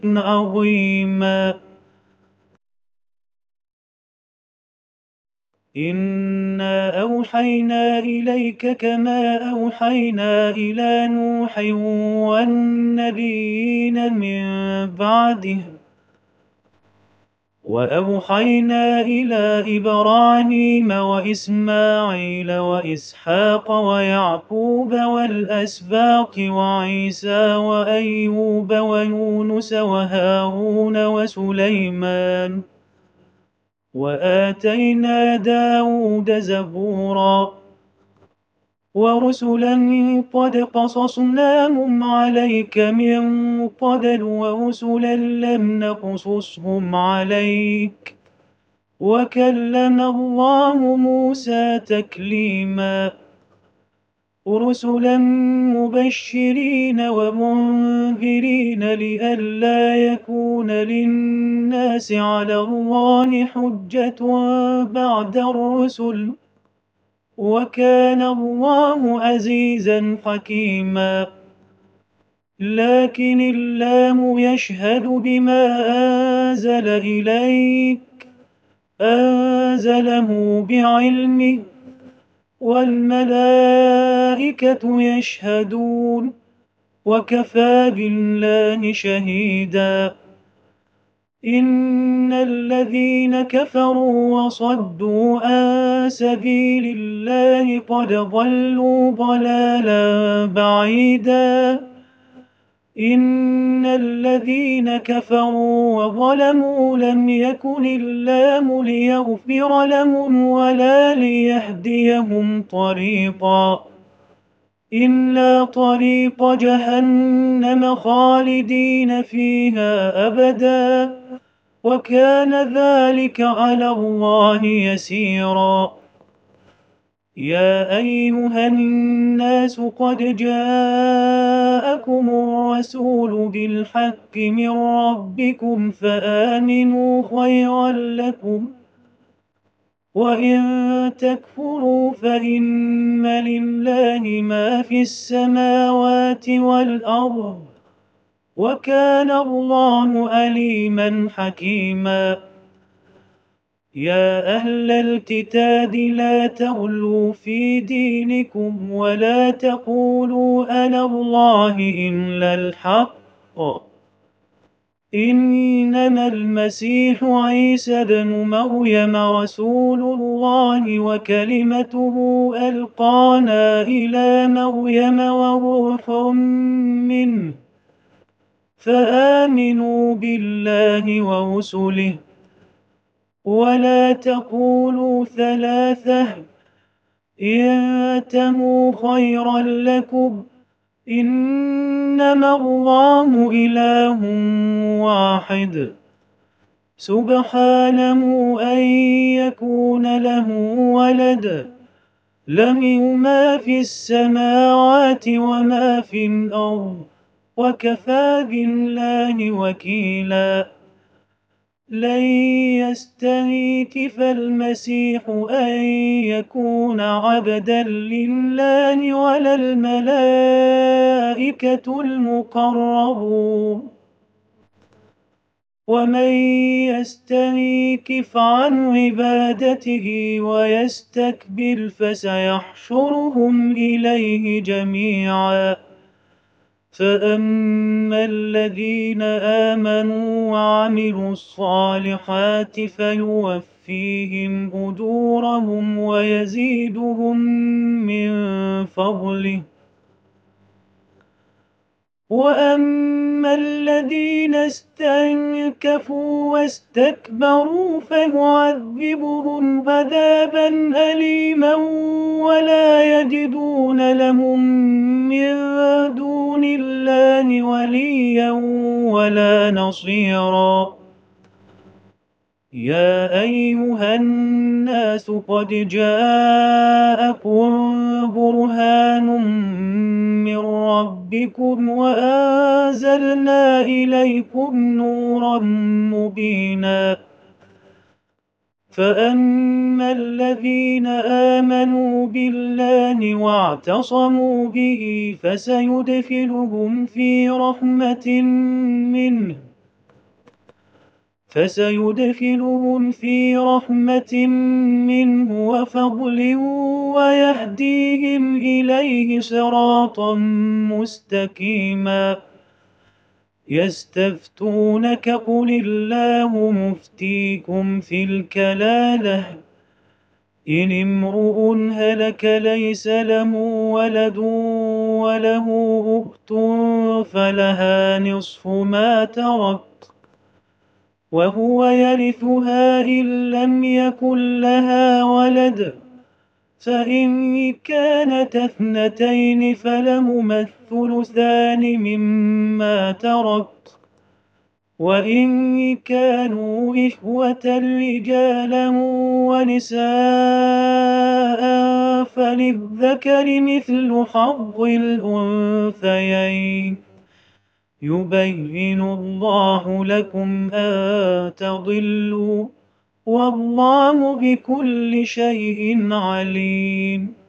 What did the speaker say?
عظيما. إنا أوحينا إليك كما أوحينا إلى نوح والنبيين من بعده، وأوحينا إلى إبراهيم وإسماعيل وإسحاق ويعقوب والأسباط وعيسى وأيوب ويونس وهارون وسليمان، وآتينا داود زبورا، ورسلا قد قصصناهم عليك من قبل ورسلا لم نقصصهم عليك، وكلم الله موسى تكليما. رسلا مبشرين ومنذرين لئلا يكون للناس على الله حجة بعد الرسل، وكان الله عزيزا حكيما. لكن الله يشهد بما أنزل إليك، أنزله بعلمه، والملائكة يشهدون، وكفى بالله شهيدا. إن الذين كفروا وصدوا عن سبيل الله قد ضلوا ضلالا بعيدا. إن الذين كفروا وظلموا لم يكن الله ليغفر لهم ولا ليهديهم طريقا، إلا طريق جهنم خالدين فيها أبدا، وكان ذلك على الله يسيرا. يا أيها الناس قد جاءكم الرسول بالحق من ربكم فآمنوا خيرا لكم، وإن تكفروا فإن لله ما في السماوات والأرض، وكان الله عليما حكيما. يا أهل الكتاب لا تغلوا في دينكم ولا تقولوا على الله إلا الحق، إنما المسيح عيسى ابن مريم رسول الله وكلمته ألقاها إلى مريم وروح منه، فآمنوا بالله ورسله، ولا تقولوا ثلاثة، انتهوا خيرا لكم، إنما الله إله واحد، سبحانه أن يكون له ولد، له ما في السماوات وما في الأرض، وكفى بالله وكيلا. لن يستنكف المسيح أن يكون عبدا لله ولا الملائكة المقربون، ومن يستنكف عن عبادته ويستكبر فسيحشرهم إليه جميعا. فأما الذين آمنوا وعملوا الصالحات فيوفيهم أجورهم ويزيدهم من فضله، وأما الذين استنكفوا واستكبروا فيعذبهم عذابا أليما ولا يجدون لهم من دون الله وليا ولا نصيرا. يا أيها الناس قد جاءكم برهان من ربكم وأنزلنا إليكم نورا مبينا. فأما الذين آمنوا بالله واعتصموا به فسيدخلهم في رحمة منه، فسيدخلهم في رحمة منه وفضل ويهديهم إليه صراطا مستقيما. يستفتونك قل الله مفتيكم في الكلالة إن امرؤ هلك ليس له ولد وله أخت فلها نصف ما ترك وهو يرثها إن لم يكن لها ولد، فإن كانت اثنتين فلهما الثلثان مما ترك، وإن كانوا إخوة رجالا ونساء فللذكر مثل حظ الأنثيين. يبين الله لكم أن تضلوا والله بكل شيء عليم.